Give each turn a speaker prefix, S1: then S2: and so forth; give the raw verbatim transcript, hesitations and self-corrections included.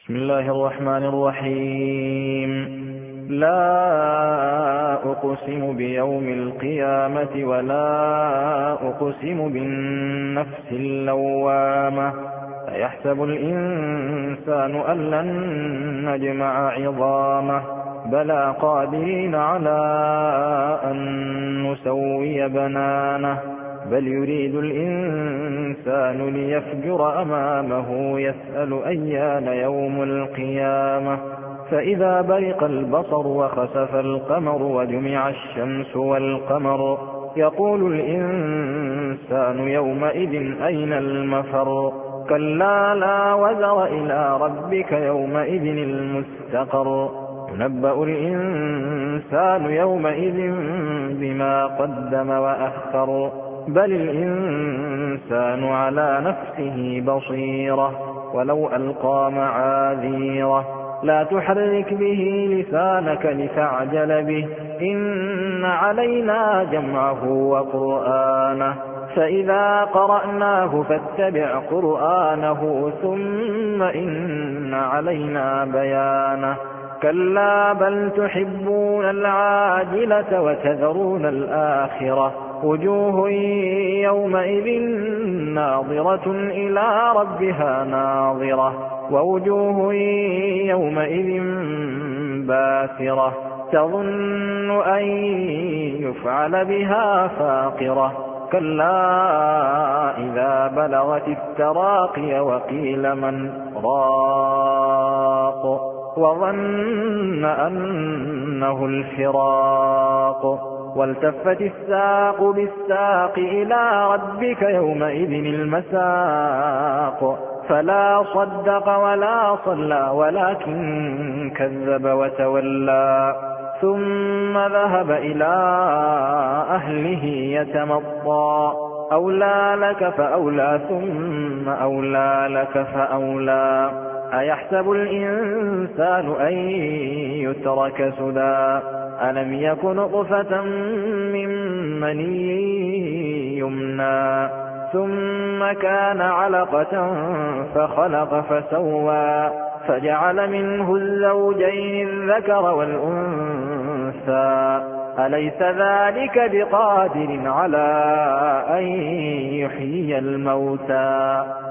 S1: بسم الله الرحمن الرحيم. لا أقسم بيوم القيامة ولا أقسم بالنفس اللوامة أيحسب الإنسان أن لن نجمع عظامه بلى قادرين على أن نسوي بنانه بل يريد الإنسان ليفجر أمامه يسأل أيان يوم القيامة فإذا برق البصر وخسف القمر وجمع الشمس والقمر يقول الإنسان يومئذ أين المفر كلا لا وزر إلى ربك يومئذ المستقر ينبأ الإنسان يومئذ بما قدم وأخر بل الإنسان على نفسه بصيرة ولو ألقى معاذيره لا تحرك به لسانك لتعجل به إن علينا جمعه وقرآنه فإذا قرأناه فاتبع قرآنه ثم إن علينا بيانه كلا بل تحبون العاجلة وتذرون الآخرة وجوه يومئذ ناظرة إلى ربها ناظرة ووجوه يومئذ باسرة تظن أن يفعل بها فاقرة كلا إذا بلغت التراقي وقيل من راق وظن أنه الفراق والتفت الساق بالساق إلى ربك يومئذ المساق فلا صدق ولا صلى ولكن كذب وتولى ثم ذهب إلى أهله يتمطى أولى لك فأولى ثم أولى لك فأولى أيحسب الإنسان أن يترك سدى ألم يك نطفة من مني يمنى ثم كان علقة فخلق فسوى فجعل منه الزوجين الذكر والأنثى أليس ذلك بقادر على أن يحيي الموتى